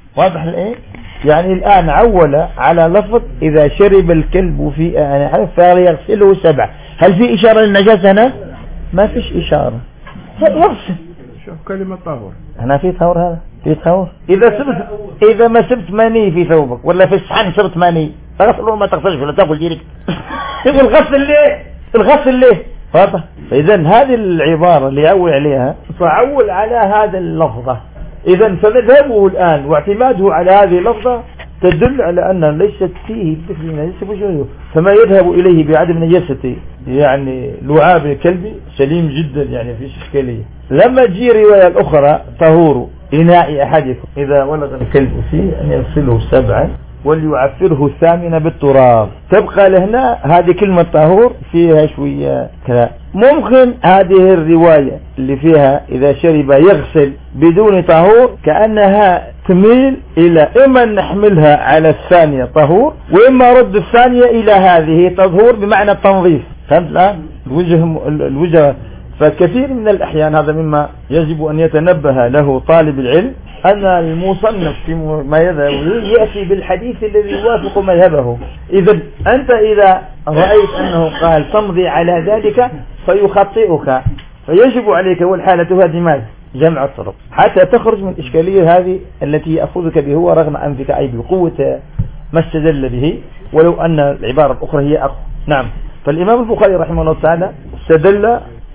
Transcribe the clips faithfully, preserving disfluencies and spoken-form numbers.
واضح الايه؟ يعني الآن عول على لفظ إذا شرب الكلب في آن فليغسله سبع. هل في إشارة للنجاسة هنا؟ ما فيش إشارة، يغسل. شوف كلمة طهور هنا في طهور، هذا في طهور. إذا سبت إذا ما سبت ماني في ثوبك ولا في الصحن سبت ماني تغسله ما تغسلش ولا تأكل ديرك. يقول غسل ليه؟ الغسل ليه؟ واضح. فإذا هذه العبارة اللي يعول عليها فعول على هذا اللفظة. إذا فمذهبه الآن واعتماده على هذه اللفظة تدل على أن ليست فيه نجاسة، فما يذهب إليه بعدم نجاسة يعني لعاب الكلب سليم جدا، يعني فيش إشكالية. لما تجي رواية الأخرى طهور إناء أحدكم إذا ولغ الكلب فيه أن يغسله سبعا وليعفره الثامنة بالتراب. تبقى لهنا هذه كلمة طهور فيها شوية كلام. ممكن هذه الرواية اللي فيها إذا شرب يغسل بدون طهور كأنها تميل إلى إما نحملها على الثانية طهور وإما رد الثانية إلى هذه تطهور بمعنى التنظيف. فهمت الآن الوجه الوجه فكثير من الأحيان هذا مما يجب أن يتنبه له طالب العلم، أن المصنف في ما يذهب يأتي بالحديث الذي يوافق مذهبه. إذا أنت إذا رأيت أنه قال تمضي على ذلك فيخطئك، فيجب عليك والحالة هذه ماذا؟ جمع الطرق حتى تخرج من الإشكالية هذه التي يأخذك به رغم أنفك أي بقوة ما استدل به، ولو أن العبارة الأخرى هي أقوى. نعم. فالإمام البخاري رحمه الله تعالى استدل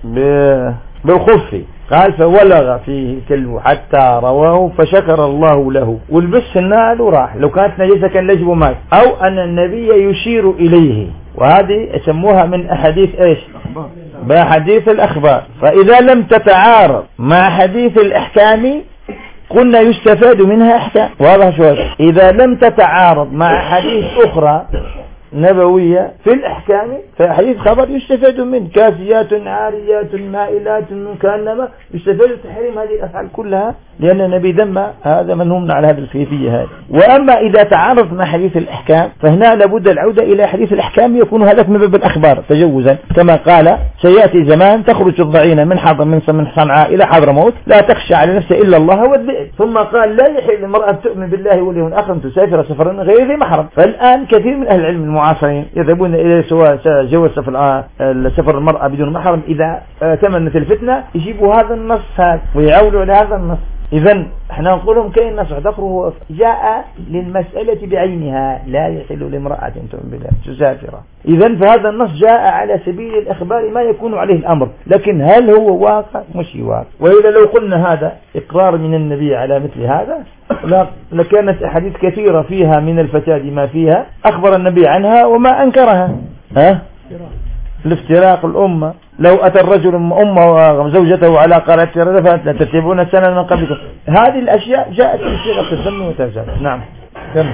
بالخف، قال فولغ فيه الكلب حتى رواه فشكر الله له والبس النعل وراح. لو كانت نجسة كان لجب مات، أو أن النبي يشير إليه، وهذه يسموها من أحاديث إيش؟ بحديث الأخبار. فإذا لم تتعارض مع حديث الإحكام قلنا يستفاد منها إحكام. واضح شوية. إذا لم تتعارض مع حديث أخرى نبوية في الإحكام فحديث خبر يستفاد منه، كاسيات عاريات مائلات كأنما يستفاد تحريم هذه الأفعال كلها لأن النبي ذم هذا منهم على هذه الكيفية هذه. وأما إذا تعارض مع حديث الإحكام فهنا لابد العودة إلى حديث الإحكام يكون هذا من باب الأخبار تجوزا، كما قال سيأتي زمان تخرج الضعينة من حضر من صنعاء إلى حضرموت لا تخشى على نفسها إلا الله والذئب. ثم قال لا يحل المرأة تؤمن بالله واليوم الآخر أن تسافر سفرا غير ذي محرم. فالآن كثير من أهل العلم المعاصرين يذهبون إلى سواء جواز سفر سفر المرأة بدون محرم إذا تمنت الفتنة، يجيبوا هذا النص هذا ويعولوا على هذا النص. إذن احنا نقولهم كاين نص ذكره جاء للمسألة بعينها لا يحل لامرأة تؤمن بالله تسافر. إذن فهذا النص جاء على سبيل الإخبار ما يكون عليه الأمر، لكن هل هو واقع؟ مش واقع. وإذا لو قلنا هذا إقرار من النبي على مثل هذا لكانت أحاديث كثيرة فيها من الفساد ما فيها أخبر النبي عنها وما أنكرها. ها؟ الافتراق الأمة، لو أتى الرجل أمه وزوجته على قارعة ردفت لتتبعون سنة من قبلكم. هذه الأشياء جاءت في صيغة الذم والتجاوز. نعم. كم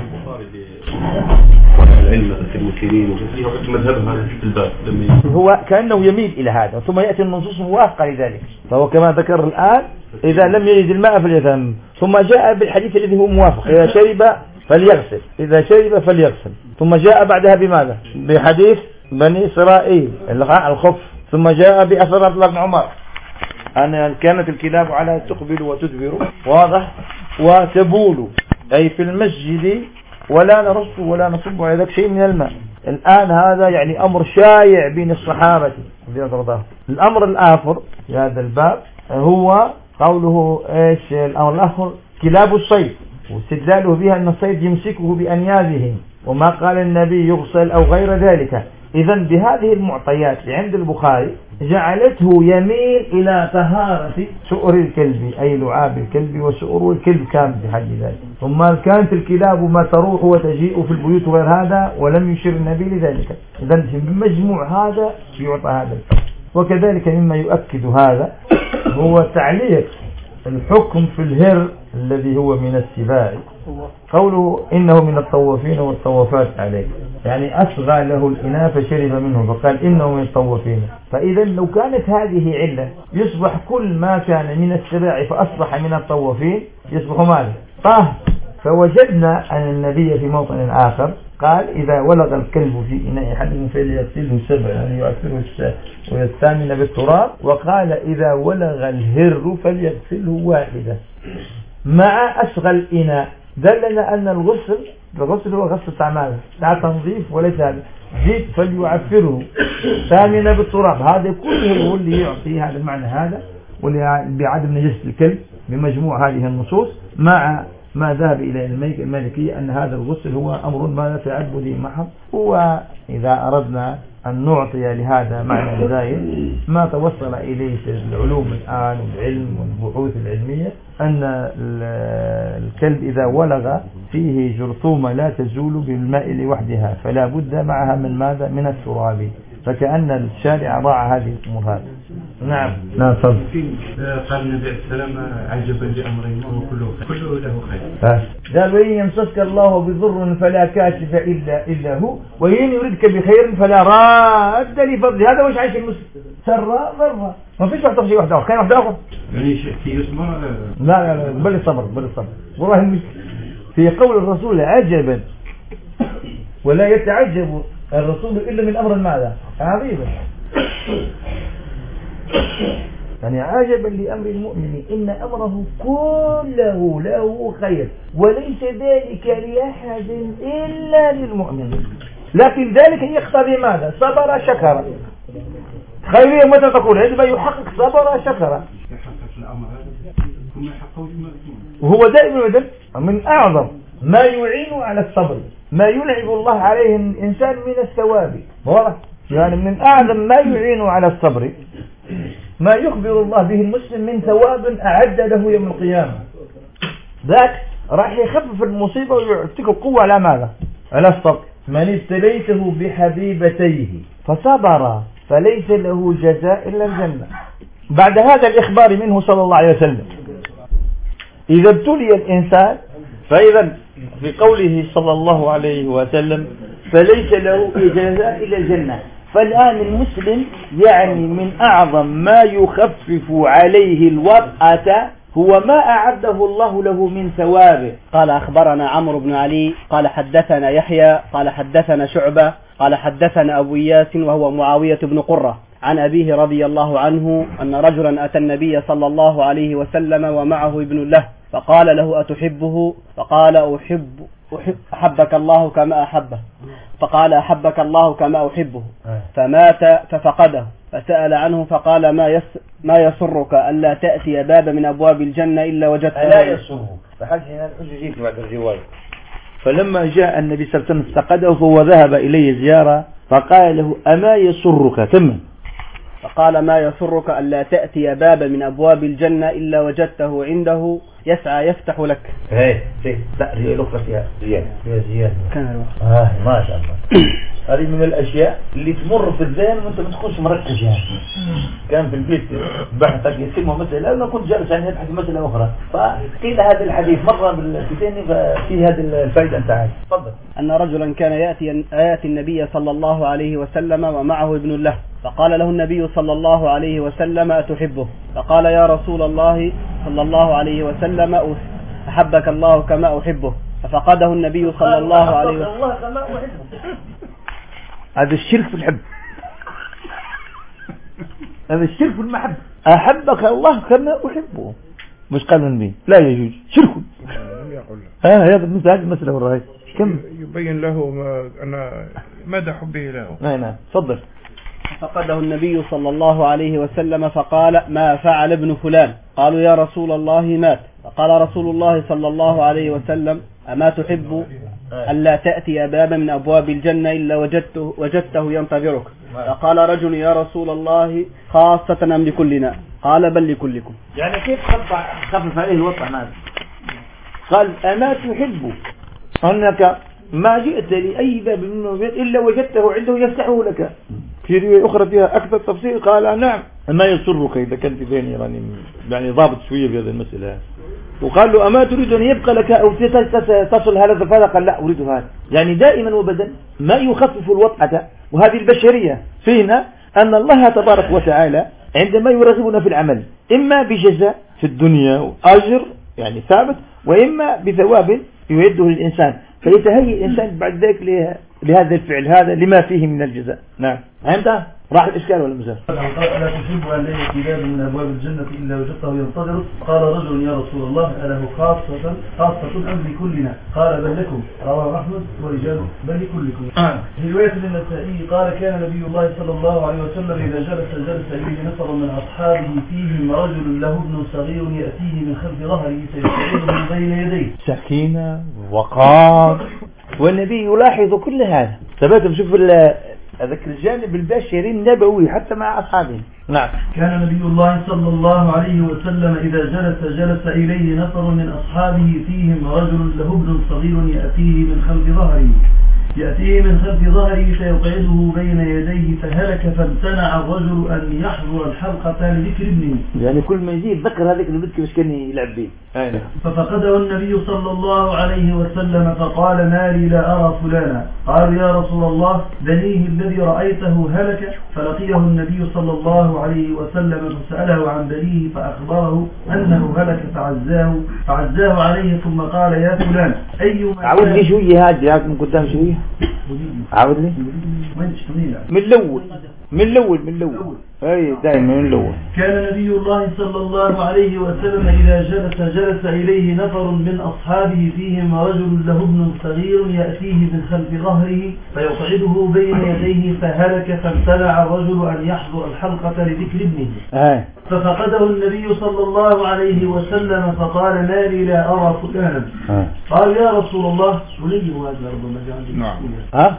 العلم المسلمين مذهبها في الباب هو كأنه يميل إلى هذا، ثم يأتي النصوص موافقة لذلك. فهو كما ذكر الآن إذا لم يجد الماء فليتيمم، ثم جاء بالحديث الذي هو موافق إذا شرب فليغسل، إذا شرب فليغسل. ثم جاء بعدها بماذا؟ بحديث بني إسرائيل الخف. ثم جاء بأثر عبد الله بن عمر أن كانت الكلاب على تقبل وتدبر، واضح، وتبول أي في المسجد ولا نرص ولا نصب على ذلك شيء من الماء. الآن هذا يعني أمر شائع بين الصحابة. الأمر الآخر في هذا الباب هو قوله إيش الأمر الآخر كلاب الصيد، واستدلاله بها أن الصيد يمسكه بأنيابه، وما قال النبي يغسل أو غير ذلك. إذن بهذه المعطيات عند البخاري جعلته يميل إلى طهارة سؤر الكلب أي لعاب الكلب وسؤر الكلب كان بحد ذلك. ثم كانت الكلاب ما تروح وتجيء في البيوت غير هذا ولم يشير النبي لذلك. إذن بمجموع هذا يعطى هذا. وكذلك مما يؤكد هذا هو تعليق الحكم في الهر الذي هو من السباع، قوله إنه من الطوافين والطوافات عليه، يعني أصغى له الإناء فشرب منه فقال إنه من الطوافين. فإذا لو كانت هذه علة يصبح كل ما كان من السباع فأصبح من الطوافين يصبح ماذا؟ طاهر. فوجدنا أن النبي في موطن آخر قال إذا ولغ الكلب في إناء أحدكم فليغسله سبعا يعني يؤثره ويستامن بالتراب، وقال إذا ولغ الهر فليغسله واحدة مع أصغى الإناء. دلنا أن الغسل الغسل هو غسل استعماله لا تنظيف وليس هذا زيت فليعفره ثانيا بالتراب. هذا كله هو اللي يعطي هذا المعنى هذا بعدم نجاسة الكلب بمجموع هذه النصوص مع ما ذهب إلى المالكية أن هذا الغسل هو أمر ما تعبدي محض. وإذا أردنا أن نعطي لهذا معنى زايد ما توصل إليه العلوم الآن والعلم والبحوث العلمية أن الكلب إذا ولغ فيه جرثومة لا تزول بالماء لوحدها فلا بد معها من ماذا؟ من التراب. فكأن الشارع راعى هذه الأمور هذه. نعم نعم صدق. قال النبي عليه السلام عجبا لأمرين وهو كله كله له خير. قال وإن يمسسك الله بضر فلا كاشف إلا إلا هو وإن يردك بخير فلا راد لفضله. هذا وش عايش المسلم سراء ضراء ما فيش واحد تمشي واحد آخر كان واحد آخر يعني شيء يسمع لا لا لا بل الصبر بل الصبر والله المسلم في قول الرسول عجبا ولا يتعجب الرسول إلا من أمر ماذا عظيما يعني عجبا لأمر المؤمن إن أمره كله له خير وليس ذلك لأحد إلا للمؤمن. لكن ذلك يقتضي ماذا؟ صبر شكر. خيرية متى تقول عندما يحقق صبر شكر وهو دائما يدل من أعظم ما يعين على الصبر ما يلعب الله عليه الإنسان من الثواب. يعني من أعظم ما يعين على الصبر ما يخبر الله به المسلم من ثواب أعد له يوم القيامة. ذاك راح يخفف المصيبة ويعطيك القوة على ماذا؟ على الصبر. من ابتليته بحبيبتيه فصبر فليس له جزاء إلا الجنة. بعد هذا الإخبار منه صلى الله عليه وسلم إذا ابتلي الإنسان فإذا في قوله صلى الله عليه وسلم فليس له جزاء إلا الجنة. فالآن المسلم يعني من أعظم ما يخفف عليه الوطأة هو ما أعده الله له من ثوابه. قال أخبرنا عمرو بن علي قال حدثنا يحيى قال حدثنا شعبة قال حدثنا أبو إياس وهو معاوية بن قرة عن أبيه رضي الله عنه أن رجلا أتى النبي صلى الله عليه وسلم ومعه ابن له فقال له أتحبه؟ فقال أحب أحب أحبك الله كما أحبه. فقال أحبك الله كما أحبه. فمات ففقده فسأل عنه فقال ما يس ما يسرك ألا تأتي باب من أبواب الجنة إلا وجدته. لا يسره فحسنا الحجيك بعد الرواية. فلما جاء النبي صلى الله عليه وسلم استقده فهو ذهب إليه زيارة فقال له أما يسرك تم. فقال ما يسرك ألا تأتي باب من أبواب الجنة إلا وجدته عنده يسعى يفتح لك. هاي لا ريال أخرى فيها زيادة فيها زيادة كان آه ما شاء الله. هذه من الأشياء اللي تمر في الذهن وأنت ما تكونش مركز يعني. كان في البيت بحثك يسمى مسألة أنا كنت جالس يعني أبحث مسألة أخرى فقيل هذا الحديث مرة بالكتين ففي هذه الفائدة أنت عارف. تفضل. أن رجلا كان يأتي يأتي النبي صلى الله عليه وسلم ومعه ابن له فقال له النبي صلى الله عليه وسلم أتحبه؟ فقال يا رسول الله صلى الله عليه وسلم أحبك الله كما أحبه. ففقده النبي صلى الله عليه وسلم. هذا الشرك في الحب هذا الشرك في المحبة. أحبك الله كما أحبه مش قال من مين لا يجوز شرك. ها هذا هذه المسألة والرأي كم يبين له ما أنا مدى حبه له. نعم نعم تفضل. فقده النبي صلى الله عليه وسلم فقال ما فعل ابن فلان؟ قالوا يا رسول الله مات. فقال رسول الله صلى الله عليه وسلم أما تحب ألا تأتي بابا من أبواب الجنة إلا وجدته, وجدته ينتظرك؟ فقال رجل يا رسول الله خاصة أم لكلنا؟ قال بل لكلكم. يعني كيف خفف عليه الوضع ماذا؟ قال أما تحب أنك ما جئت لأي باب من البيت إلا وجدته عنده يفتحه لك؟ في رواية أخرى فيها أكثر تفصيل قال نعم. ما يسرك إذا كنت ذهني يعني يعني ضابط شوية في هذه المسألة. وقال له أما تريد أن يبقى لك أو تصل هذا الفضل؟ قال لا أريد هذا. يعني دائما وبدا ما يخفف الوطأة وهذه البشرية فينا أن الله تبارك وتعالى عندما يرغبنا في العمل إما بجزاء في الدنيا وأجر يعني ثابت وإما بثواب يعده للإنسان فيتهيئ الإنسان بعد ذلك لهذا الفعل هذا لما فيه من الجزاء. نعم فهمت؟ راح الإشكال ولا مزال؟ قال ألا تحب أن لي باب من أبواب الجنة إلا وجدته ينتظر؟ قال رجل يا رسول الله أله خاصة خاصة أم لكلنا؟ قال بل لكم. رواه أحمد ورجاله بل لكلكم. آه. في رواية النسائي قال كان نبي الله صلى الله عليه وسلم إذا جلس جلس إليه نفر من أصحابه فيهم رجل له ابن صغير يأتيه من خلف ظهره فيستعيذ بين يديه. سكينة وقار، والنبي يلاحظ كل هذا. ثبت بشوف هذاك الجانب البشري النبوي حتى مع أصحابه. نعم. كان نبي الله صلى الله عليه وسلم إذا جلس جلس إليه نفر من أصحابه فيهم رجل له ابن صغير يأتيه من خلف ظهره يأتيه من خلف ظهره فيقعده بين يديه فهلك فامتنع الرجل أن يحضر الحلقة لذكر ابنه. يعني كل ما يجيب ذكر هذاك البنت كيفاش كان يلعب به. ففقده النبي صلى الله عليه وسلم فقال ما لي لا أرى فلانا. قالوا يا رسول الله بنيه الذي رأيته هلك. فلقيه النبي صلى الله عليه وسلم فسأله عن بنيه فأخبره أنه هلك فعزاه فعزاه عليه ثم قال يا فلان أيما عاود لي شوية هذه من قدام شوية عاود لي من الأول من الأول من الأول أي دائما من الأول. كان نبي الله صلى الله عليه وسلم إذا جلس جلس إليه نفر من أصحابه فيهم رجل له ابن صغير يأتيه من خلف ظهره فيقعده بين يديه فهلك فامتنع الرجل أن يحضر الحلقة لذكر ابنه. آه. ففقده النبي صلى الله عليه وسلم فقال ما لي لا أرى فلانا. آه. قال يا رسول الله بني هذا ربما جاء نعم. ها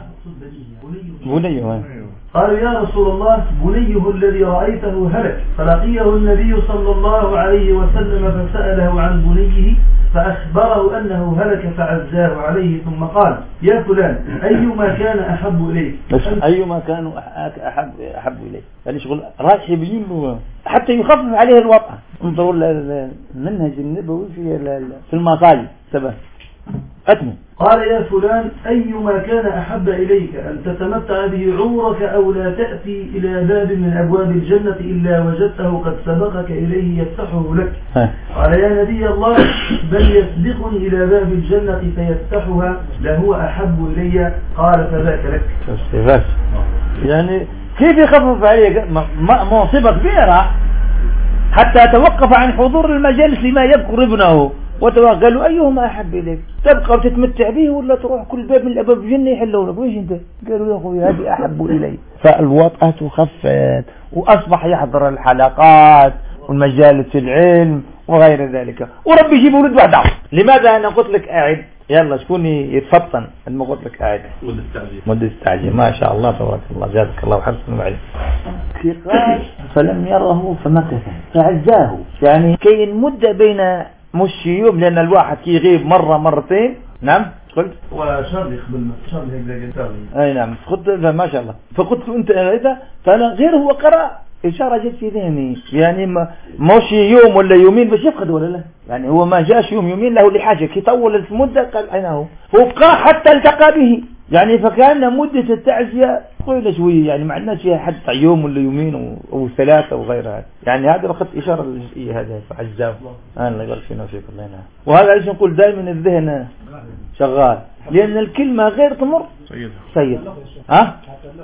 بني. قالوا يا رسول الله بنيه الذي رأيته هلك. فلقيه النبي صلى الله عليه وسلم فسأله عن بنيه فأخبره أنه هلك فعزاه عليه ثم قال يا فلان أيما كان أحب إليك. أيما كان أحب أحب إليك يعني شغل رايح يبين حتى يخفف عليه الوضع. انظروا المنهج النبوي في في المصايب سبب أتمم. قال يا فلان أيما كان أحب إليك أن تتمتع به عمرك أو لا تأتي إلى باب من أبواب الجنة إلا وجدته قد سبقك إليه يفتحه لك. قال يا نبي الله بل يسبقني إلى باب الجنة فيفتحها لهو أحب إلي. قال فذاك لك. يعني كيف يخفف عليك مصيبة كبيرة حتى توقف عن حضور المجالس لما يذكر ابنه وتوقلوا أيهما أحب إليك تبقى وتتمتع به ولا تروح كل باب من الأبواب الجنة يحلوا لك. ويش أنت؟ قالوا يا أخوي هذه أحب إلي. فالوطأة خفت وأصبح يحضر الحلقات والمجالس العلم وغير ذلك وربي يجيب ولد وحده. لماذا أنا قلت لك قاعد يلا شكون يتفطن لما قلت لك قاعد مدة التعجيل مدة التعجيل ما شاء الله تبارك الله جزاك الله وحسن وعلم. قال فلم يره فمكث فعزاه يعني كاين مدة بين مش يوم لأن الواحد كي يغيب مرة مرتين. نعم قلت وشر يقبل شر هيك قال أي نعم قلت ما شاء الله. فقلت أنت هذا فأنا غير هو قرأ إشارة جت في ذهني يعني ما مش يوم ولا يومين باش يفقد ولا لا يعني هو ما جاش يوم يومين له لحاجة كي طول المدة قال أين هو وبقى حتى التقى به يعني فكان مدة التعزية طويلة شوية يعني ما عندناش فيها حتى يوم ولا يومين أو ثلاثة وغيرها يعني هذا أخذت إشارة الجزئية هذا فعزاه أنا اللي قال فينا فيك الله ينعم. وهذا عشان نقول دائما الذهن شغال لأن الكلمة غير تمر سيد سيد ها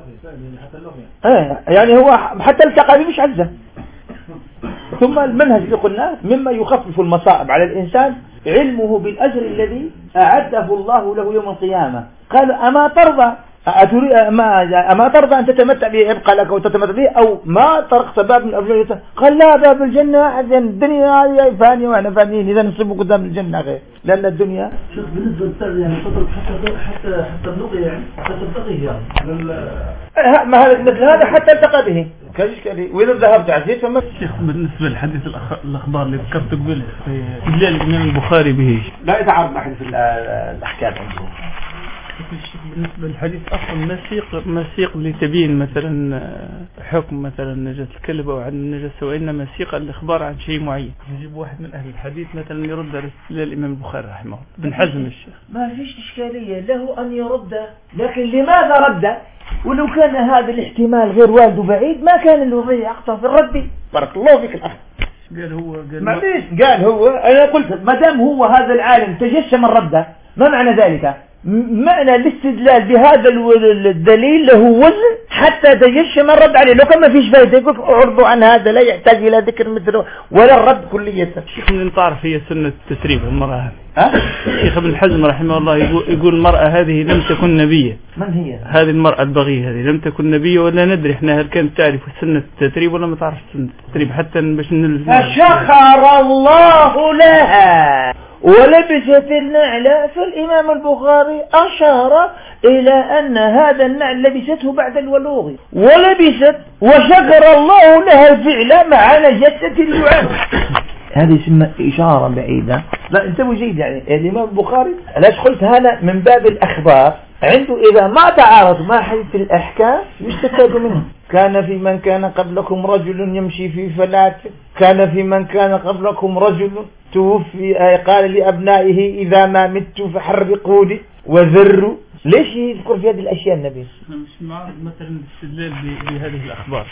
ايه يعني هو حتى التقى به مش عزه. ثم المنهج اللي قلنا مما يخفف المصائب على الإنسان علمه بالأجر الذي أعده الله له يوم القيامة. قال أما ترضى أما, أما ترضى أن تتمتع به يبقى لك وتتمتع به أو ما طرقت باب من أبواب الجنة. قال لا باب الجنة الدنيا هذه فانية وإحنا فانيين إذا نصيب قدام الجنة غير لأن الدنيا شوف بالنسبة للتعزية يعني تطلب حتى حتى حتى اللغة يعني حتى تلتقيه يعني ما هذا مثل هذا حتى التقى به كاش كذي وإذا ذهبت عزيز فما شيخ بالنسبة لحديث الأخبار اللي ذكرت قبل في الإمام البخاري به لا يتعارض مع حديث الأحكام عنده. بالنسبة للحديث أصلا مسيق مسيق لتبين مثلا حكم مثلا نجاسة الكلب أو عن النجاسة وإنما مسيق الإخبار عن شيء معين. يجيب واحد من أهل الحديث مثلا يرد على الإمام البخاري رحمه الله بن حزم الشيخ ما فيش إشكالية له أن يرد لكن لماذا رد؟ ولو كان هذا الاحتمال غير وارد وبعيد ما كان الوضع يقطع في الرد. بارك الله فيك الأخ. قال هو قال معليش قال هو أنا قلت ما دام هو هذا العالم تجشم الرد ما معنى ذلك؟ معنى الاستدلال بهذا الدليل له وزن حتى ديش ما رد عليه. لو كان ما فيش فايدة يقول اعرضوا عن هذا لا يحتاج إلى ذكر مثله ولا الرد كلية. شيخ من تعرف هي سنة التسريب المرأة هذه. شيخ ابن حزم رحمه الله يقول المرأة هذه لم تكن نبية. من هي؟ هذه المرأة البغية هذه لم تكن نبية ولا ندري احنا هل كانت تعرف سنة التسريب ولا ما تعرف سنة التسريب حتى باش نلزم. فشكر الله لها ولبست النعل. فالإمام البخاري أشار إلى أن هذا النعل لبسته بعد الولوغ ولبست وشكر الله لها الفعل مع نجسة اللعاب. هذه اسمها إشارة بعيدة. لا انتبهوا جيد. يعني الإمام البخاري علاش قلت هذا من باب الأخبار عنده إذا ما تعارض مع حديث الأحكام يستفاد منه. كان في من كان قبلكم رجل يمشي في فلاة. كان في من كان قبلكم رجل توفي قال لأبنائه إذا ما مت فحرقوني وذروا. ليش يذكر في هذه الأشياء النبي؟ مش معارض مثلا الاستدلال بهذه الأخبار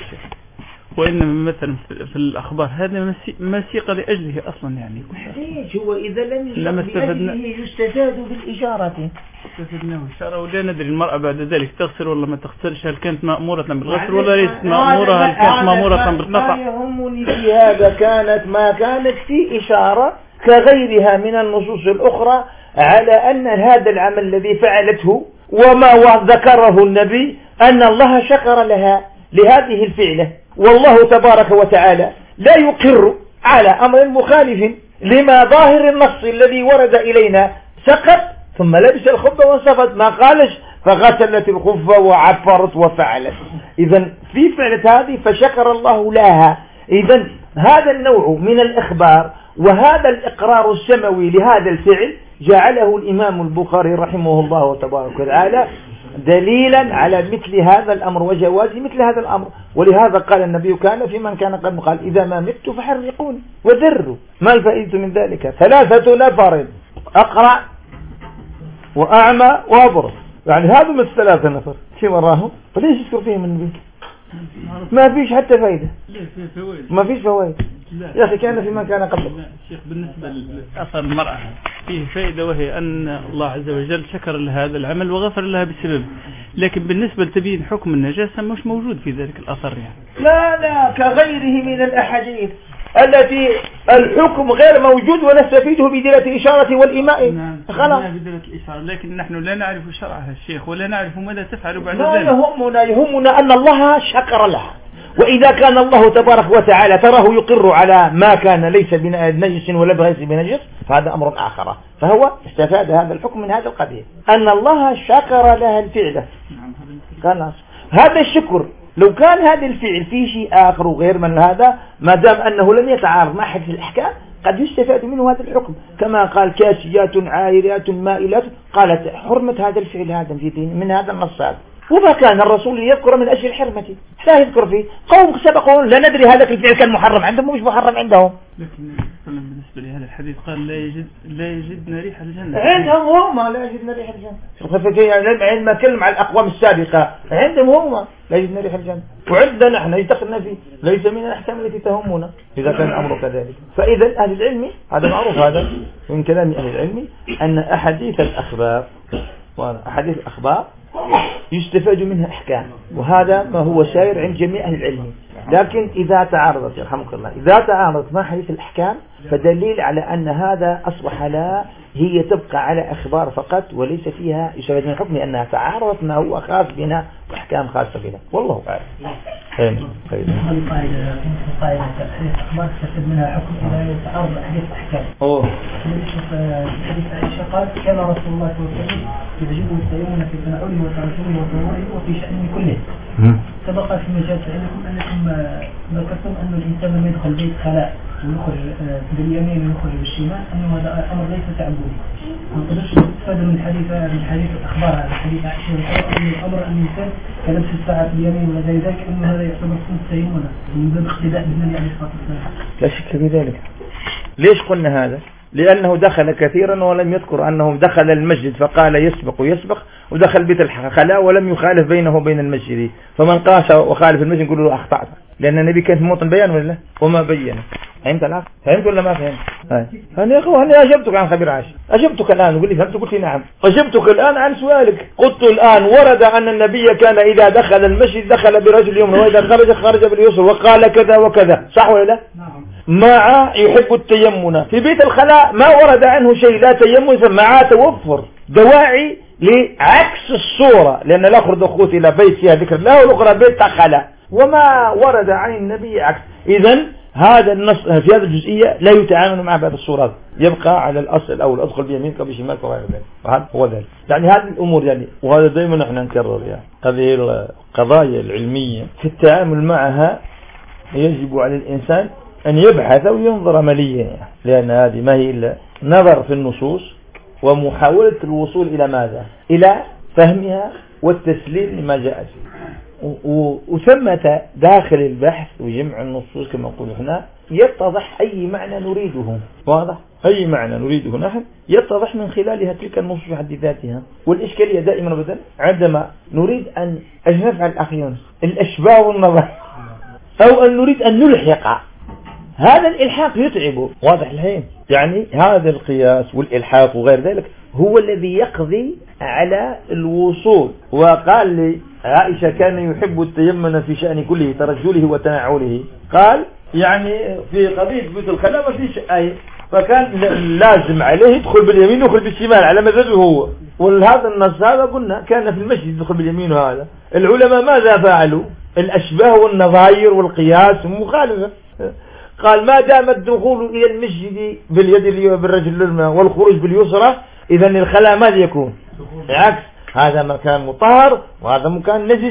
وإنما مثلا في الأخبار هذا مسيقى لأجله أصلا. يعني ليش هو إذا لم يستفاد يستفاد بالإشارة استفدنا إشارة ولا ندري المرأة بعد ذلك تغسل ولا ما تغسلش. هل كانت مأمورة بالغسل ولا ليست مأمورة؟ هل كانت مأمورة بالقطع؟ ما يهمني في هذا كانت ما كانت في إشارة كغيرها من النصوص الأخرى على أن هذا العمل الذي فعلته وما ذكره النبي أن الله شكر لها لهذه الفعلة. والله تبارك وتعالى لا يقر على أمر مخالف لما ظاهر النص الذي ورد إلينا. سقط ثم لبس الخف وانصفت ما قالش فغسلت الخف وعفرت وفعلت. إذن في فعلة هذه فشكر الله لها. إذن هذا النوع من الإخبار وهذا الإقرار السموي لهذا الفعل جعله الإمام البخاري رحمه الله تبارك وتعالى دليلا على مثل هذا الأمر وجواز مثل هذا الأمر. ولهذا قال النبي كان في من كان قبل قال إذا ما مت فحرقوني وذروا. ما الفائدة من ذلك؟ ثلاثة نفر أقرأ وأعمى وأبرص. يعني هذا من الثلاثة نفر شيء وراهم فليش يذكر فيهم النبي؟ ما فيش حتى فائدة. ما فيش فوائد يا أخي. كان في من كان قبل. شيخ بالنسبة لأثر المرأة فيه فائدة وهي أن الله عز وجل شكر لهذا العمل وغفر لها بسبب. لكن بالنسبة لتبيين حكم النجاسة مش موجود في ذلك الأثر. يعني لا لا كغيره من الأحاديث التي الحكم غير موجود ونستفيده بدلالة الإشارة والإيماء. نعم خلاص بدلالة الإشارة. لكن نحن لا نعرف شرعها الشيخ ولا نعرف ماذا تفعل بعد لا ذلك. لا يهمنا يهمنا أن الله شكر لها. وإذا كان الله تبارك وتعالى تراه يقر على ما كان ليس بنجس ولا بغير بنجس فهذا أمر آخر. فهو استفاد هذا الحكم من هذا القضية أن الله شكر لها الفعل. خلاص هذا الشكر. لو كان هذا الفعل فيه شيء آخر وغير من هذا ما دام أنه لم يتعارض مع حديث الأحكام قد يستفاد منه هذا الحكم. كما قال كاسيات عاريات مائلات قالت حرمة هذا الفعل هذا في دين من هذا النص هذا. وما كان الرسول يذكر من أجل الحرمة لا يذكر فيه. قوم سبقوا لا ندري هذا الفعل كان محرم عندهم ومش محرم عندهم. لكن بالنسبة لهذا الحديث قال لا يجد لا يجدنا ريح الجنة. عندهم هم لا يجدنا ريح الجنة. عندما كلم على الأقوام السابقة عندهم هم لا يجدنا ريح الجنة وعندنا نحن يدخلنا فيه ليس من الأحكام التي تهمنا إذا كان الأمر كذلك. فإذا أهل العلم هذا معروف هذا من كلام أهل العلم أن أحاديث الأخبار وأحاديث الأخبار يستفاد منها أحكام وهذا ما هو سائر عند جميع أهل العلم. لكن إذا تعارضت يرحمك الله إذا تعارضت مع حديث الأحكام فدليل على أن هذا أصبح لا هي تبقى على أخبار فقط وليس فيها يستفاد من الحكم لأنها تعارضت ما هو خاص بنا وأحكام خاصة بنا. والله أعلم. هذه قاعدة قاعدة حديث الأخبار تستفاد منها حكم إذا يتعارض مع حديث الأحكام. أوه. حديث عائشة قال كان رسول الله صلى الله عليه وسلم يعجبه التيمم في تناوله وترجمه وطهوره وفي شأنه كله. سبق في مجال علمكم أنكم ذكرتم أن الإنسان لما يدخل بيت خلاء ويخرج باليمين ويخرج بالشمال أنه هذا أمر ليس تعبدي. ونقدرش نستفاد من حديث من حديث الأخبار عن حديث عائشة أن الأمر أن الإنسان كلبس الساعة باليمين ولا زي ذلك أنه هذا يعتبر سنة تيمم من باب اقتداء بالنبي عليه الصلاة والسلام. لا شك في ذلك. ليش قلنا هذا؟ لأنه دخل كثيرا ولم يذكر أنه دخل المسجد فقال يسبق ويسبق، ودخل بيت الخلاء ولم يخالف بينه وبين المسجد، فمن قاس وخالف المسجد يقول له أخطأت، لأن النبي كان في موطن بيان ولا وما بين. فهمت الآن؟ فهمت ولا ما فهمت؟ أنا يا أخوة أنا أجبتك عن خبير عاشر، أجبتك الآن قل لي فهمت؟ قلت لي نعم. أجبتك الآن عن سؤالك، قلت الآن ورد أن النبي كان إذا دخل المسجد دخل برجل يمنى وإذا خرج خرج باليسر وقال كذا وكذا، صح ولا لا؟ مع يحب التيمن في بيت الخلاء ما ورد عنه شيء، لا تيمن مع توفر دواعي لعكس الصورة، لأن الأخر دخوت إلى بيت فيها ذكر الله والأخرى بيت خلاء، وما ورد عن النبي عكس. إذن هذا النص في هذه الجزئية لا يتعامل مع بعض الصورات، يبقى على الأصل الأول أدخل بيمينك بشمالك وغير ذلك، وهذا هو ذلك. يعني هذه الأمور يعني، وهذا دائما نحن نكرر يعني هذه القضايا العلمية في التعامل معها يجب على الإنسان أن يبحث وينظر عمليا يعني. لأن هذه ما هي إلا نظر في النصوص ومحاولة الوصول إلى ماذا؟ إلى فهمها والتسليم لما جاء فيه. وثمة داخل البحث وجمع النصوص كما نقول هنا يتضح أي معنى نريده، واضح؟ أي معنى نريده نحن يتضح من خلالها تلك النصوص في حد ذاتها. والإشكالية دائما أبدا عندما نريد أن نفعل أخيرا الأشباه والنظر أو أن نريد أن نلحق، هذا الإلحاق يتعبه، واضح الحين؟ يعني هذا القياس والإلحاق وغير ذلك هو الذي يقضي على الوصول. وقال لي عائشة كان يحب التيمن في شأن كله ترجله وتنعله، قال يعني في قضية بيت الخلاء ما فيش أي، فكان لازم عليه يدخل باليمين ويدخل بالشمال على مزاجه هو. وهذا النص هذا قلنا كان في المسجد يدخل باليمين، وهذا العلماء ماذا فعلوا؟ الأشباه والنظائر والقياس مخالفة. قال ما دام الدخول إلى المسجد باليد بالرجل الماء والخروج باليسرى إذن الخلاء ماذا يكون؟ بالعكس، هذا مكان مطهر وهذا مكان نجس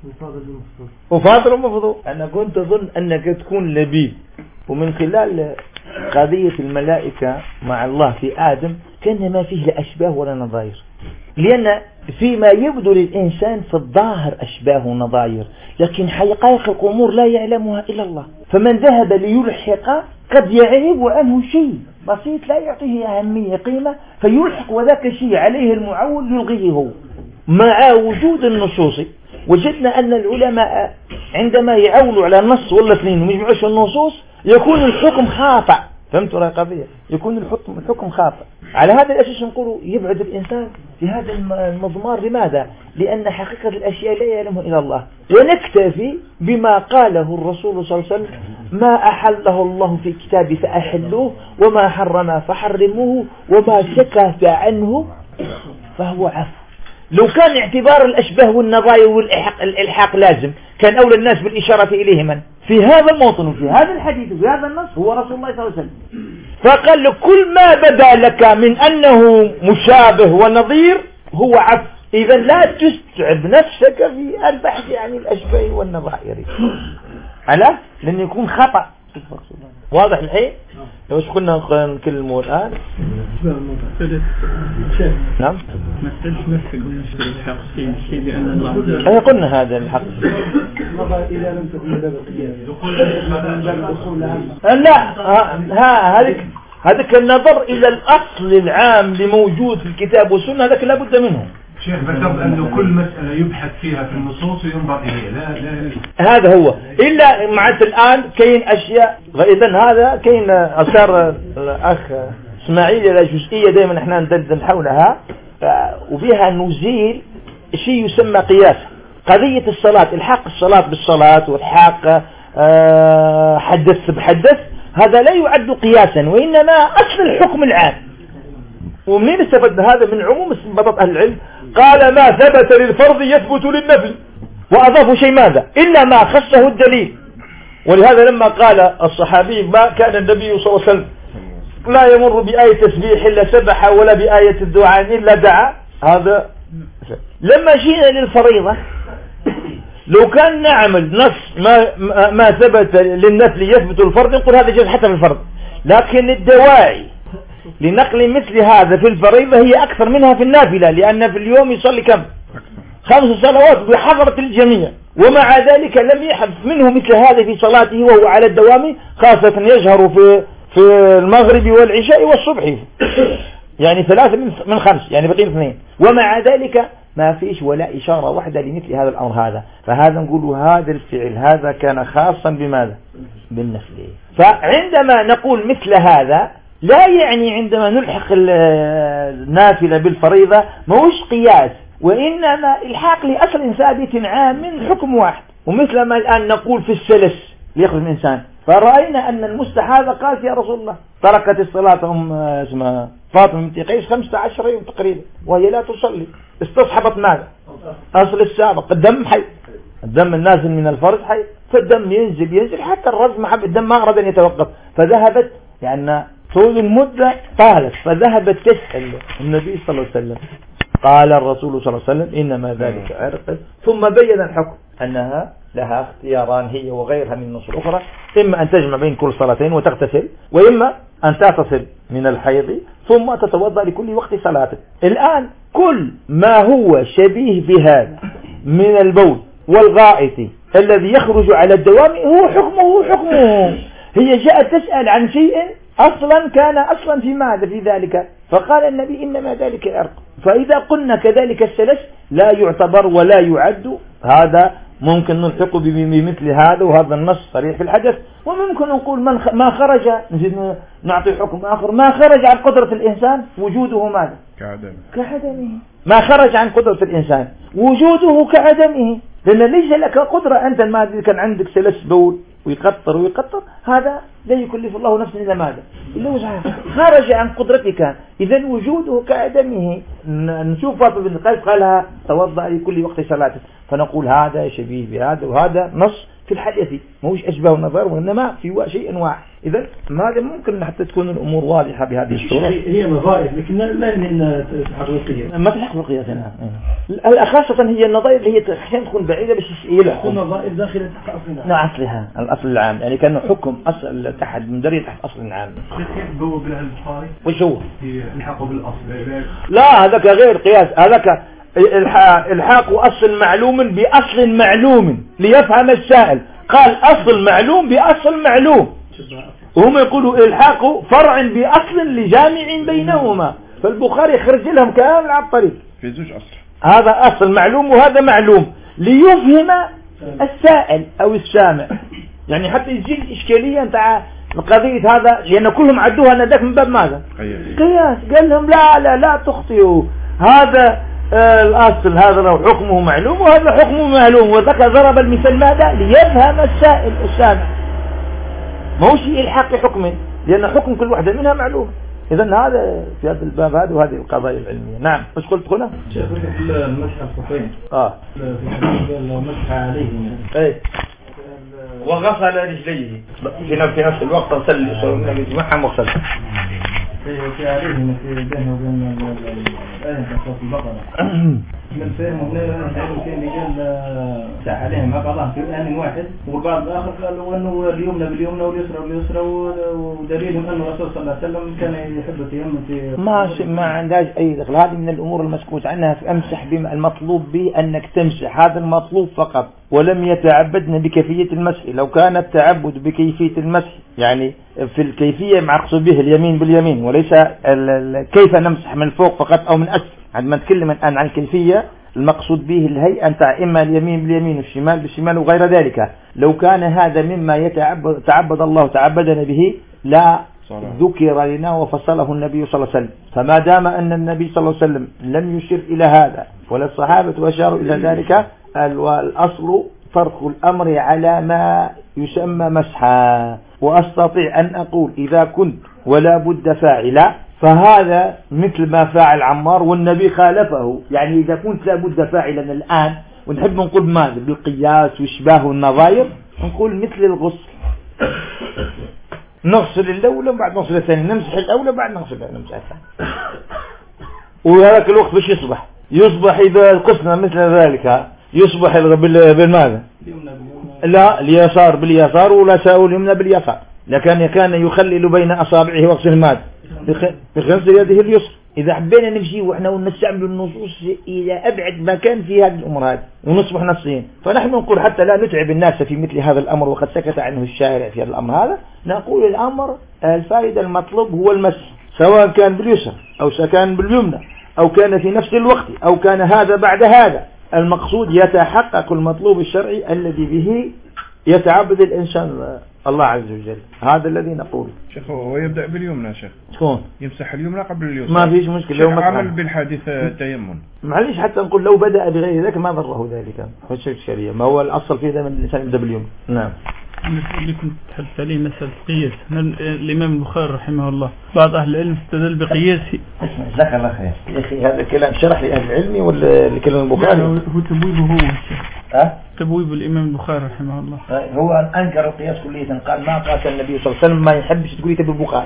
وفاضل ومفضول. أنا كنت أظن أنك تكون لبيب، ومن خلال قضية الملائكة مع الله في آدم كان ما فيه لا أشباه ولا نظائر، لأن فيما يبدو للإنسان في الظاهر أشباه ونظائر، لكن حقائق الأمور لا يعلمها إلا الله. فمن ذهب ليلحق قد يعيب عنه شيء بسيط لا يعطيه أهمية قيمة فيلحق، وذاك الشيء عليه المعول يلغيه هو. مع وجود النصوص وجدنا أن العلماء عندما يعولوا على نص ولا اثنين ويجمعوش النصوص يكون الحكم خاطئ. فهمتوا رأي قضية؟ يكون الحكم الحكم خاطئ. على هذا الأساس نقول يبعد الإنسان في هذا المضمار. لماذا؟ لأن حقيقة الأشياء لا يعلمها إلا الله، ونكتفي بما قاله الرسول صلى الله عليه وسلم: ما أحله الله في كتابه فأحلوه وما حرم فحرموه وما سكت عنه فهو عفو. لو كان اعتبار الأشباه والنظائر والإلحاق لازم كان أولى الناس بالإشارة إليه من في هذا الموطن وفي هذا الحديث وفي هذا النص هو رسول الله صلى الله عليه وسلم. فقال له كل ما بدا لك من أنه مشابه ونظير هو عفو. إذا لا تستعب نفسك في البحث عن الأشباه والنظائر، ألا لن يكون خطأ. واضح الحين؟ لو ايش كنا نكلمه الآن؟ نعم مسألة نفسك ونشر الحق في شيء لأن الله احنا قلنا هذا الحق. إذا لم تكن لا ها هذيك هذاك النظر إلى الأصل العام لموجود في الكتاب والسنة هذاك لابد منه. شيخ ذكرت أنه كل مسألة يبحث فيها في النصوص وينظر إليها. لا لا هذا هو. إلا معت الآن كاين أشياء، فإذا هذا كاين أثار الأخ إسماعيل إلى جزئية دائما إحنا ندندن حولها وبها نزيل شيء يسمى قياس. قضية الصلاة، الحاق الصلاة بالصلاة والحاق أه حدث بحدث، هذا لا يعد قياسا وإنما أصل الحكم العام. ومنين استفدنا هذا؟ من عموم استنباطات أهل العلم. قال ما ثبت للفرض يثبت للنفل، وأضافوا شيء ماذا؟ إلا ما خصه الدليل. ولهذا لما قال الصحابي ما كان النبي صلى الله عليه وسلم لا يمر بآية تسبيح إلا سبح ولا بآية الدعاء إلا دعا، هذا لما جينا للفريضة لو كان نعمل نص ما, ما ثبت للنفل يثبت الفرض نقول هذا جاز حتى في الفرض، لكن الدواعي لنقل مثل هذا في الفريضة هي أكثر منها في النافلة، لأن في اليوم يصلي كم؟ خمس صلوات بحضرة الجميع، ومع ذلك لم يحدث منه مثل هذا في صلاته وهو على الدوام، خاصة يجهر في في المغرب والعشاء والصبح، يعني ثلاثة من خمس، يعني بقين اثنين، ومع ذلك ما فيش ولا إشارة واحدة لمثل هذا الأمر هذا. فهذا نقول هذا الفعل هذا كان خاصا بماذا؟ بالنفل. فعندما نقول مثل هذا لا يعني عندما نلحق النافلة بالفريضة موش قياس، وإنما الحاق لأصل ثابت عام من حكم واحد. ومثل ما الآن نقول في السلس ليخرج الإنسان، فرأينا أن المستحاضة قالت يا رسول الله تركت الصلاة أم اسمها فاطمة بنت قيس خمسة عشر يوم تقريبا وهي لا تصلي، استصحبت ماذا؟ أصل السابق، الدم حي، الدم النازل من الفرج حي، فالدم ينزل ينزل حتى الرجم حب الدم ما أراد أن يتوقف، فذهبت يعني طول المدة طالت، فذهبت تسأل النبي صلى الله عليه وسلم، قال الرسول صلى الله عليه وسلم إنما ذلك عرق، ثم بين الحكم أنها لها اختياران هي وغيرها من النصوص الأخرى، إما أن تجمع بين كل صلاتين وتغتسل، وإما أن تغتسل من الحيض ثم تتوضأ لكل وقت صلاته. الآن كل ما هو شبيه بهذا من البول والغائط الذي يخرج على الدوام هو حكمه حكمه. هي جاءت تسأل عن شيء أصلا كان أصلا في ماذا في ذلك، فقال النبي إنما ذلك عرق. فإذا قلنا كذلك السلس لا يعتبر ولا يعد، هذا ممكن نلحق بمثل هذا، وهذا النص صريح في الحدث. وممكن نقول من ما خرج، نزيد نعطي حكم آخر، ما خرج عن قدرة الإنسان وجوده ماذا؟ كعدمه. كعدمه. ما خرج عن قدرة الإنسان وجوده كعدمه، لأن ليس لك قدرة أنت ما كان عندك سلس بول ويقطر ويقطر، هذا لا يكلف الله نفسا إلا ماذا؟ إلا وسعها، خرج عن قدرتك، إذا وجوده كعدمه. نشوف فاطمة بنت قيس قالها توضأ لكل وقت صلاته، فنقول هذا شبيه بهذا، وهذا نص في الحديث موش أشبه النظر، وإنما في شيء واحد. إذا هذا ممكن حتى تكون الأمور واضحة بهذه الصورة. هي نظائر لكن لا من حقيقية، ما تلحق بالقياس هنا. خاصة هي النظائر اللي هي أحيانا تكون بعيدة بس يلحق النظائر داخل تحت أصلها. نعم أصلها الأصل العام، يعني كان حكم أصل تحت مندرج تحت أصل العام. كيف هو بالبخاري؟ وش هو؟ يلحقوا بالأصل. لا هذاك غير قياس، هذاك الحاق أصل معلوم بأصل معلوم ليفهم السائل. قال أصل معلوم بأصل معلوم، وهم يقولوا الحاق فرع بأصل لجامع بينهما، فالبخاري خرج لهم كامل على الطريق في زوج أصل، هذا أصل معلوم وهذا معلوم ليفهم السائل أو السامع. يعني حتى يجي الإشكالية نتاع القضية هذا، لأن كلهم عدوها أن ذاك من باب ماذا؟ قياس. قال لهم لا لا لا تخطئوا، هذا آه الأصل هذا له حكمه معلوم وهذا حكمه معلوم، وذكر ضرب المثال ماذا؟ ليفهم السائل السامع، ما هو شيء الحق حكمه، لأن حكم كل واحدة منها معلوم. إذا هذا في هذا الباب هذا وهذه القضايا العلمية. نعم ايش قلت هنا؟ شيخ المسح الخفين اه في الحديث قال مسح عليه ايه وغسل رجليه في نفس في نفس الوقت غسل النبي جمعها مغسل في عليه في بينه وبين الآية في البقرة من فهم هنا كان رجال ساح عليهم عقلهم في آن واحد، والبعض الآخر قالوا أنه اليمنى باليمنى واليسرى باليسرى، ودليلهم أن الرسول صلى الله عليه وسلم كان يحب التيمم في ما ما عندهاش أي دخل. هذه من الأمور المسكوت عنها. في أمسح بما المطلوب به أنك تمسح، هذا المطلوب فقط، ولم يتعبدن بكيفية المسح. لو كان التعبد بكيفية المسح يعني في الكيفية مقصود به اليمين باليمين وليس كيف نمسح من فوق فقط أو من أسفل. عندما نتكلم الآن عن الكيفية المقصود به الهيئة أنت إما اليمين باليمين والشمال بالشمال وغير ذلك. لو كان هذا مما يتعبد تعبد الله تعبدنا به لا ذكر لنا وفصله النبي صلى الله عليه وسلم. فما دام أن النبي صلى الله عليه وسلم لم يشر إلى هذا ولا الصحابة أشاروا إلى ذلك، الأصل ترك الأمر على ما يسمى مسحا. وأستطيع أن أقول إذا كنت ولا بد فاعلا فهذا مثل ما فعل عمار والنبي خالفه. يعني إذا كنت لا بد فاعلا الآن ونحب نقول ماذا بالقياس وشباه النظائر، نقول مثل الغسل، نغسل الأولى وبعد نغسل الثاني، نمسح الأولى بعد نغسل نمسح الثاني. وهذاك الوقت باش يصبح يصبح إذا قسنا مثل ذلك يصبح بالماذا؟ لا اليسار باليسار ولا ساوي اليمنى باليسار، لكن كان يخلل بين أصابعه وغسل الماء بغسل يده اليسر. إذا حبينا نمشي وإحنا ونستعمل النصوص إلى أبعد ما كان في هذه الأمور هذه ونصبح نصين، فنحن نقول حتى لا نتعب الناس في مثل هذا الأمر وقد سكت عنه الشارع في هذا الأمر هذا، نقول الأمر الفائدة المطلوب هو المسح، سواء كان باليسر أو كان باليمنى أو كان في نفس الوقت أو كان هذا بعد هذا، المقصود يتحقق المطلوب الشرعي الذي به يتعبد الإنسان الله عز وجل، هذا الذي نقول. شيخ هو يبدأ باليمنى شيخ، شكون يمسح اليمنى قبل اليسرى، ما فيش مشكلة. لو عمل بالحادث التيمم معليش حتى نقول لو بدأ بغير ذلك ما ضره ذلك، فش الشريعة ما هو الأصل فيه دائما الإنسان يبدأ باليمنى. نعم. اللي كنت تحدث عليه مسألة القياس، الإمام البخاري رحمه الله بعض أهل العلم استدل بقياسه. جزاك الله خير يا أخي، هذا الكلام شرح لأهل العلم ولا الكلام البخاري؟ هو تبويبه هو أه؟ تبويب الإمام البخاري رحمه الله. هو أنكر القياس كلية، قال ما قاس النبي صلى الله عليه وسلم، ما يحبش تقولي تبويب البخاري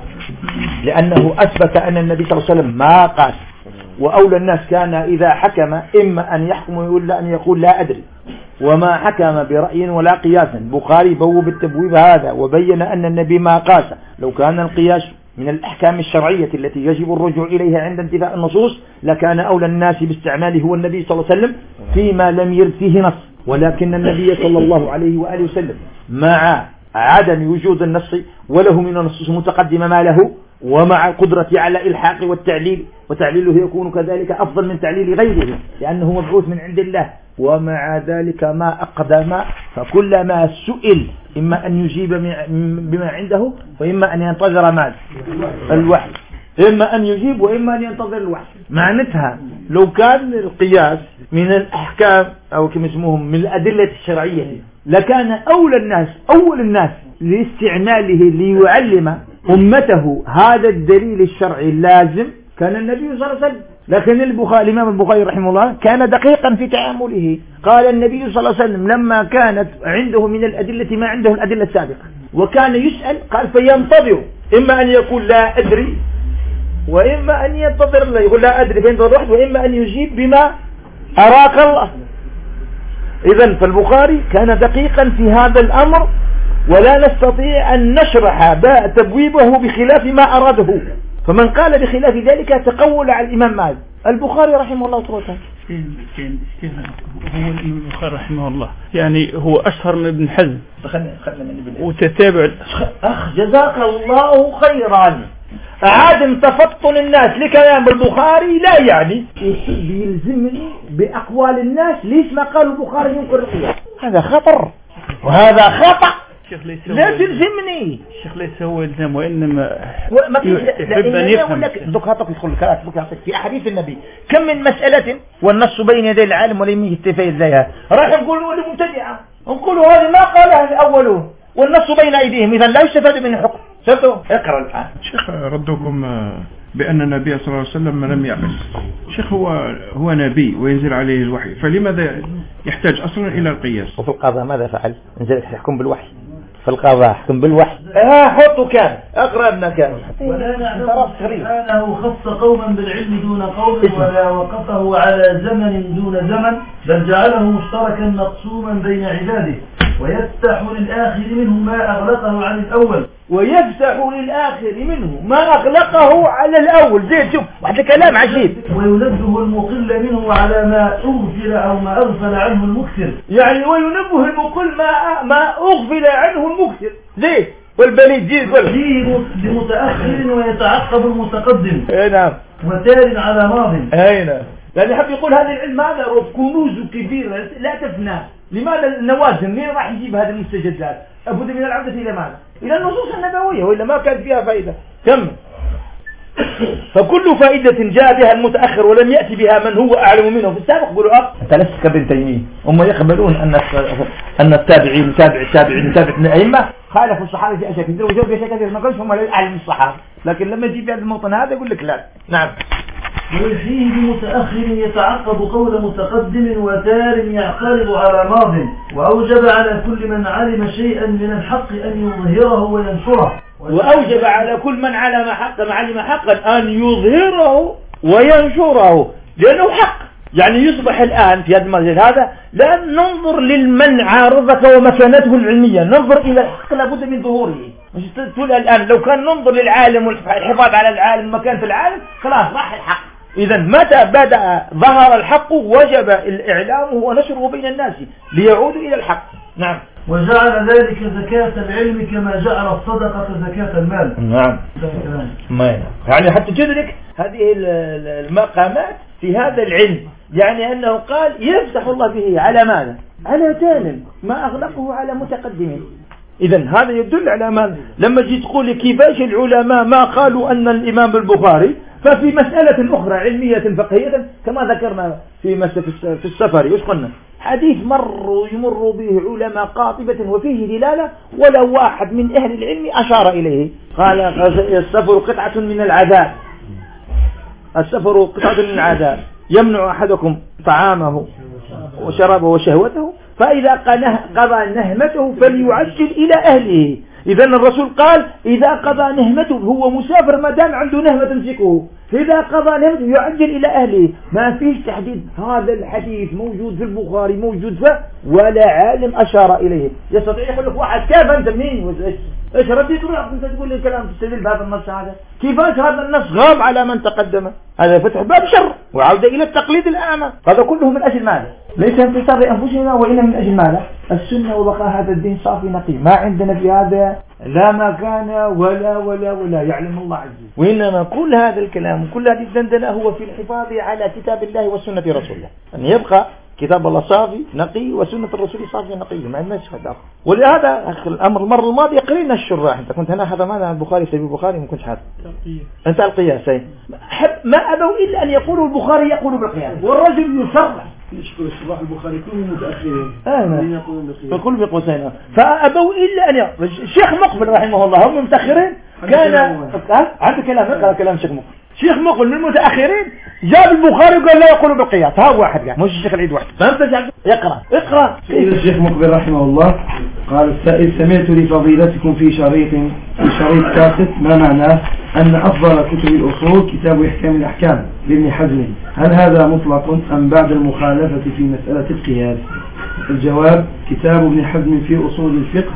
لأنه أثبت أن النبي صلى الله عليه وسلم ما قاس، وأولى الناس كان إذا حكم إما أن يحكم ولا أن يقول لا أدري، وما حكم برأي ولا قياس. البخاري بوب التبويب هذا وبين أن النبي ما قاس. لو كان القياس من الأحكام الشرعية التي يجب الرجوع إليها عند انتفاء النصوص لكان أولى الناس باستعماله هو النبي صلى الله عليه وسلم فيما لم يرد فيه نص، ولكن النبي صلى الله عليه وآله وسلم مع عدم وجود النص وله من النصوص متقدمة ما له، ومع القدرة على إلحاق والتعليل، وتعليله يكون كذلك أفضل من تعليل غيره لأنه مبعوث من عند الله، ومع ذلك ما أقدم، فكلما سئل إما أن يجيب بما عنده وإما أن ينتظر ماذا الوحي، إما أن يجيب وإما أن ينتظر الوحي. معناتها لو كان القياس من الأحكام أو كما يسموهم من الأدلة الشرعية لكان أولى الناس أول الناس لاستعماله ليعلم أمته هذا الدليل الشرعي اللازم كان النبي صلى الله عليه وسلم. لكن البخاري الإمام البخاري رحمه الله كان دقيقا في تعامله، قال النبي صلى الله عليه وسلم لما كانت عنده من الأدلة ما عنده الأدلة السابقة وكان يسأل قال فينتظر إما أن يقول لا أدري وإما أن ينتظر الله يقول لا أدري فينتظر واحد، وإما أن يجيب بما أراك الله. إذن فالبخاري كان دقيقا في هذا الأمر ولا نستطيع أن نشرح تبويبه بخلاف ما أراده، فمن قال بخلاف ذلك تقول على الإمام مالك. البخاري رحمه الله تعالى هو الإمام البخاري رحمه الله يعني هو أشهر من ابن حزم وتتابع. أخ جزاك الله خيرا، عدم تفطن الناس لكلام البخاري لا يعني يلزمني بأقوال الناس ليش ما قال البخاري ينقل القياس، هذا خطر وهذا خطأ لا تلزمني. الشيخ ليس هو الزام وإنما ما يحب أن يفهم. دوك هاتك يدخل لك في أحاديث النبي كم من مسألة والنص بين يدي العالم ولم يتفيد زيها، راح نقولوا لمبتدعة نقولوا هذه ما قالها الأولون والنص بين أيديهم إذا لا يستفاد من الحكم. شفتوا اقرأ الآن. شيخ ردكم بأن النبي صلى الله عليه وسلم لم يعبس. شيخ هو هو نبي وينزل عليه الوحي، فلماذا يحتاج أصلا إلى القياس؟ وفي القضاء ماذا فعل؟ نزلت يحكم بالوحي في القضاء حكم بالوحي. اه حطوا كان اقرأ ابن كان ولا نعلم سبحانه خص قوما بالعلم دون قوم ولا وقفه على زمن دون زمن، بل جعله مشتركا مقسوما بين عباده ويفتح للآخر منه ما أغلقه عن الأول ويفتح للآخر منه ما أغلقه على الأول. زين شوف واحد كلام عجيب. وينبه المقل منه على ما أغفل أو ما أغفل عنه المكثر، يعني وينبه المقل ما ما أغفل عنه المكثر. زين والبليد جيد فيه بمتأخر ويتعقب المتقدم. اي نعم. وتار على ماض. اي نعم. لأن يحب يقول هذا العلم هذا كنوز كبيرة لا تفنى. لماذا النوازل مين راح يجيب هذه المستجدات؟ أبد من العودة إلى ماذا؟ إلى النصوص النبوية وإلا ما كانت فيها فائدة. كم فكل فائدة جاء بها المتأخر ولم يأتي بها من هو أعلم منه في السابق. يقولوا أه أنت لست كابن تيمية. هم يقبلون أن أن التابعين تابع التابعين تابع الأئمة خالفوا الصحابة في أشياء كثيرة وجاءوا في أشياء كثيرة ما قالش هم أعلم الصحابة، لكن لما يجي بهذا الموطن هذا يقول لك لا. نعم. ويحييه بمتأخر يتعقب قول متقدم وتار يعترض على ماض، وأوجب على كل من علم شيئا من الحق أن يظهره وينشره. وأوجب على كل من علم حقا علم حقا أن يظهره وينشره لأنه حق. يعني يصبح الآن في هذا المجال هذا لا ننظر للمن عارضك ومكانته العلمية، ننظر إلى الحق لابد من ظهوره. مش تقول الآن لو كان ننظر للعالم والحفاظ على العالم مكان في العالم خلاص راح الحق. إذا متى بدأ ظهر الحق وجب الإعلام ونشره بين الناس ليعودوا إلى الحق. نعم. وجعل ذلك زكاة العلم كما جعل الصدقة زكاة المال. نعم. ما يعني حتى تدرك هذه المقامات في هذا العلم، يعني أنه قال يفتح الله به على ماذا؟ على جانب ما أغلقه على متقدمين. إذا هذا يدل على ماذا؟ لما جيت تقول كيفاش العلماء ما قالوا أن الإمام البخاري، ففي مسألة أخرى علمية فقهية كما ذكرنا في مسألة في السفر إيش قلنا؟ حديث مر يمر به علماء قاطبة وفيه دلالة ولا واحد من أهل العلم أشار إليه. قال السفر قطعة من العذاب، السفر قطعة من العذاب يمنع أحدكم طعامه وشرابه وشهوته، فإذا قضى نهمته فليعجل إلى أهله. إذا الرسول قال إذا قضى نهمته هو مسافر ما دام عنده نهمة تمسكه، إذا قضى نهمته يعجل إلى أهله. ما فيش تحديد. هذا الحديث موجود في البخاري موجود فيه ولا عالم أشار إليه. يستطيع يقول لك واحد كيف أنت منين إيش رديت روح أنت تقول لي الكلام تستدل بهذا النص هذا؟ كيفاش هذا النص غاب على من تقدمه؟ هذا فتح باب شر وعودة إلى التقليد الأعمى. هذا كله من أجل ماذا؟ ليس انتصار لأنفسنا وإنما من أجل ماذا؟ السنة وبقاء هذا الدين صافي نقي. ما عندنا في هذا لا مكان ولا ولا ولا يعلم الله عز وجل. وإنما كل هذا الكلام وكل هذه الدندنة هو في الحفاظ على كتاب الله وسنة رسوله، أن يبقى كتاب الله صافي نقي وسنة الرسول صافي نقي، ما عندناش هذا. ولهذا الأمر المرة الماضية قرينا الشراح. أنت كنت هنا هذا ماذا البخاري سيد البخاري ما كنتش هذا أنت القياس ما أبوا إلا أن يقولوا البخاري يقول بالقياس والرجل يصرح يشكر الشراح البخاري كلهم متأخرين آه فكل بقوسين فأبوا إلا أن يقول الشيخ مقبل رحمه الله هم متأخرين كان عنده كلام اقرأ كلام الشيخ مقبل. شيخ مقبل من المتأخرين جاب البخاري وقال لا يقول بالقياس. ها واحد يعني مش الشيخ العيد واحد فهمت؟ اقرأ اقرأ. الشيخ مقبل رحمه الله قال السائل سمعت لفضيلتكم في شريط في شريط كاسيت ما معناه أن أفضل كتب الأصول كتاب إحكام الأحكام لابن حزم، هل هذا مطلق أم بعد المخالفة في مسألة القياس؟ الجواب كتاب ابن حزم في أصول الفقه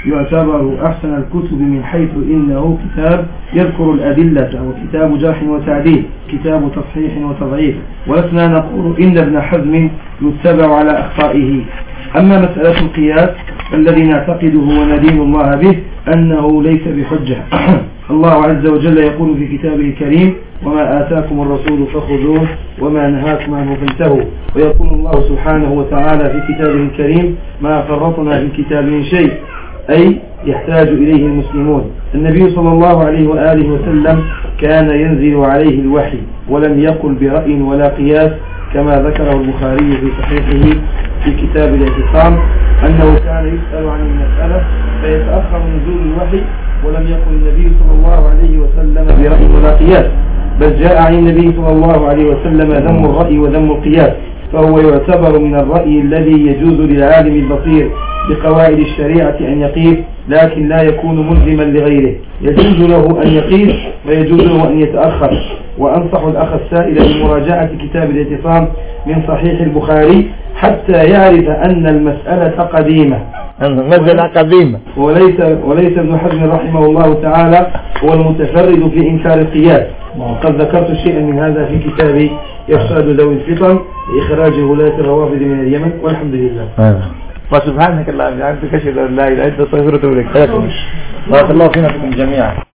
يعتبر أحسن الكتب من حيث إنه كتاب يذكر الأدلة وكتاب جرح وتعديل كتاب تصحيح وتضعيف، ولسنا نقول إن ابن حزم يتبع على أخطائه. أما مسألة القياس الذي نعتقده وندين الله به أنه ليس بحجة. الله عز وجل يقول في كتابه الكريم وما آتاكم الرسول فخذوه وما نهاكم عنه فانتهوا، ويقول الله سبحانه وتعالى في كتابه الكريم ما فرطنا في الكتاب من شيء، أي يحتاج إليه المسلمون. النبي صلى الله عليه وآله وسلم كان ينزل عليه الوحي ولم يقل برأي ولا قياس كما ذكره البخاري في صحيحه في كتاب الاعتصام أنه كان يسأل عن المسألة فيتأخر نزول الوحي ولم يقل النبي صلى الله عليه وسلم برأي ولا قياس، بل جاء عن النبي صلى الله عليه وسلم ذم الرأي وذم القياس، فهو يعتبر من الرأي الذي يجوز للعالم البصير بقواعد الشريعة أن يقيس لكن لا يكون ملزما لغيره، يجوز له أن يقيس ويجوز له أن يتأخر. وأنصح الأخ السائل بمراجعة كتاب الاعتصام من صحيح البخاري حتى يعرف أن المسألة قديمة مسألة قديمة وليس, وليس ابن حزم رحمه الله تعالى هو المتفرد في إنكار القياس. وقد ذكرت شيئا من هذا في كتابي إرشاد ذوي الفطن لإخراج ولاة الروافد من اليمن والحمد لله. وسبحانك اللهم وبحمدك أشهد أن لا إله إلا أنت أستغفرك وأتوب إليك. بارك الله فينا فيكم جميعا.